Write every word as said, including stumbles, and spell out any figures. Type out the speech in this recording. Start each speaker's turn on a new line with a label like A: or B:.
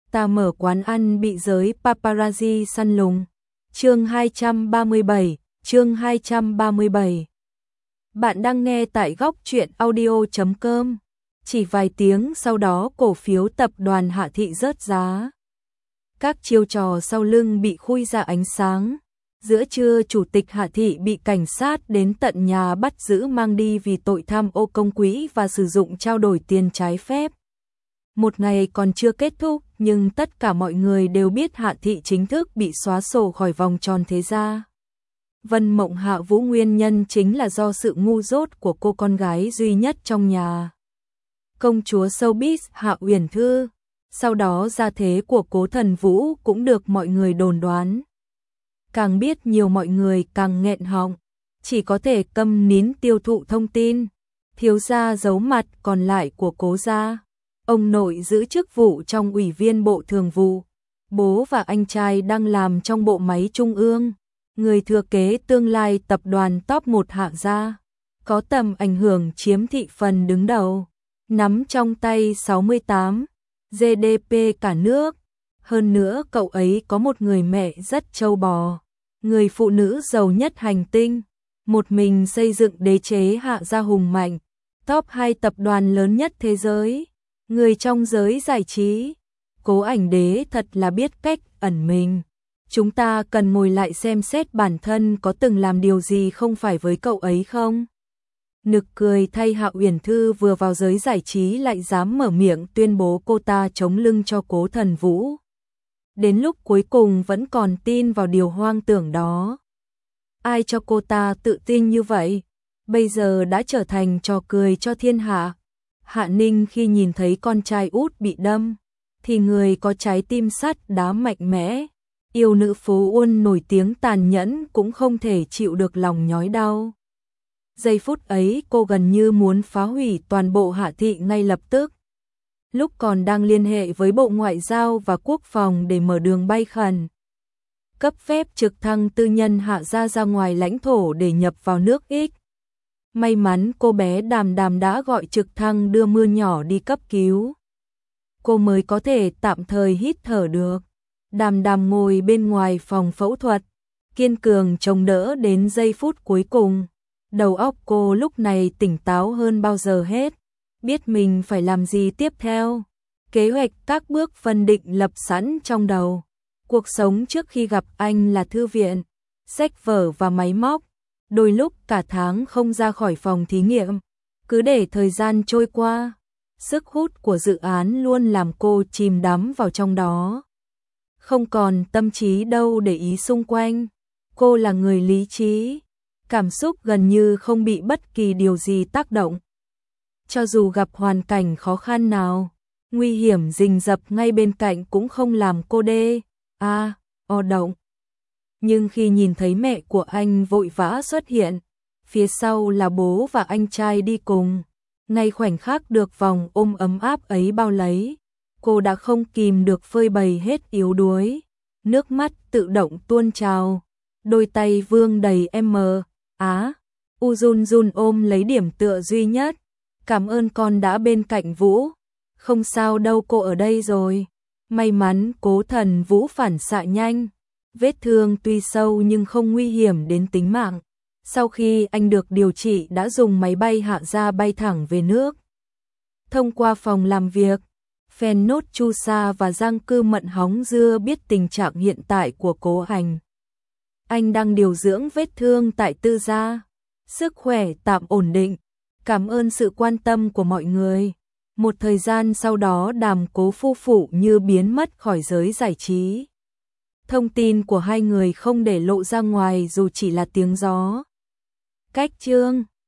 A: Ta mở quán ăn bị giới paparazzi săn lùng. Chương hai trăm ba mươi bảy, chương hai trăm ba mươi bảy. Bạn đang nghe tại góc truyện audio chấm com. Chỉ vài tiếng sau đó cổ phiếu tập đoàn Hạ Thị rớt giá. Các chiêu trò sau lưng bị khui ra ánh sáng. Giữa trưa chủ tịch Hạ Thị bị cảnh sát đến tận nhà bắt giữ mang đi vì tội tham ô công quỹ và sử dụng trao đổi tiền trái phép. Một ngày còn chưa kết thúc, nhưng tất cả mọi người đều biết Hạ Thị chính thức bị xóa sổ khỏi vòng tròn thế gia. Vân Mộng Hạ Vũ nguyên nhân chính là do sự ngu dốt của cô con gái duy nhất trong nhà. Công chúa showbiz Hạ Uyển Thư, sau đó gia thế của Cố Thần Vũ cũng được mọi người đồn đoán. Càng biết nhiều mọi người càng nghẹn họng, chỉ có thể câm nín tiêu thụ thông tin. Thiếu gia giấu mặt còn lại của Cố gia. Ông nội giữ chức vụ trong Ủy viên Bộ Thường vụ, bố và anh trai đang làm trong bộ máy trung ương, người thừa kế tương lai tập đoàn top một Hạ gia, có tầm ảnh hưởng chiếm thị phần đứng đầu, nắm trong tay sáu mươi tám giê đê pê cả nước. Hơn nữa cậu ấy có một người mẹ rất trâu bò, người phụ nữ giàu nhất hành tinh, một mình xây dựng đế chế Hạ gia hùng mạnh, top hai tập đoàn lớn nhất thế giới. Người trong giới giải trí, Cố Ảnh Đế thật là biết cách ẩn mình. Chúng ta cần ngồi lại xem xét bản thân có từng làm điều gì không phải với cậu ấy không? Nực cười thay Hạ Uyển Thư vừa vào giới giải trí lại dám mở miệng tuyên bố cô ta chống lưng cho Cố Thần Vũ. Đến lúc cuối cùng vẫn còn tin vào điều hoang tưởng đó. Ai cho cô ta tự tin như vậy? Bây giờ đã trở thành trò cười cho thiên hạ. Hạ Ninh khi nhìn thấy con trai út bị đâm, thì người có trái tim sắt đá mạnh mẽ, yêu nữ phố Uôn nổi tiếng tàn nhẫn cũng không thể chịu được lòng nhói đau. Giây phút ấy cô gần như muốn phá hủy toàn bộ Hạ Thị ngay lập tức. Lúc còn đang liên hệ với Bộ Ngoại giao và Quốc phòng để mở đường bay khẩn, cấp phép trực thăng tư nhân Hạ gia ra ngoài lãnh thổ để nhập vào nước X. May mắn cô bé Đàm Đàm đã gọi trực thăng đưa Mưa Nhỏ đi cấp cứu. Cô mới có thể tạm thời hít thở được. Đàm Đàm ngồi bên ngoài phòng phẫu thuật, kiên cường chống đỡ đến giây phút cuối cùng. Đầu óc cô lúc này tỉnh táo hơn bao giờ hết, biết mình phải làm gì tiếp theo. Kế hoạch các bước phân định lập sẵn trong đầu. Cuộc sống trước khi gặp anh là thư viện, sách vở và máy móc. Đôi lúc cả tháng không ra khỏi phòng thí nghiệm, cứ để thời gian trôi qua. Sức hút của dự án luôn làm cô chìm đắm vào trong đó. Không còn tâm trí đâu để ý xung quanh. Cô là người lý trí, cảm xúc gần như không bị bất kỳ điều gì tác động. Cho dù gặp hoàn cảnh khó khăn nào, nguy hiểm rình rập ngay bên cạnh cũng không làm cô đê, a, o động. Nhưng khi nhìn thấy mẹ của anh vội vã xuất hiện, phía sau là bố và anh trai đi cùng, ngay khoảnh khắc được vòng ôm ấm áp ấy bao lấy, cô đã không kìm được phơi bày hết yếu đuối, nước mắt tự động tuôn trào, đôi tay vương đầy em á, u run run ôm lấy điểm tựa duy nhất. Cảm ơn con đã bên cạnh Vũ, không sao đâu, cô ở đây rồi. May mắn Cố Thần Vũ phản xạ nhanh. Vết thương tuy sâu nhưng không nguy hiểm đến tính mạng. Sau khi anh được điều trị đã dùng máy bay Hạ gia bay thẳng về nước. Thông qua phòng làm việc, fan nốt Chu Sa và Giang Cư Mận hóng dưa biết tình trạng hiện tại của Cố Hành. Anh đang điều dưỡng vết thương tại tư gia, sức khỏe tạm ổn định. Cảm ơn sự quan tâm của mọi người. Một thời gian sau đó Đàm Cố phu phụ như biến mất khỏi giới giải trí. Thông tin của hai người không để lộ ra ngoài dù chỉ là tiếng gió. Cách chương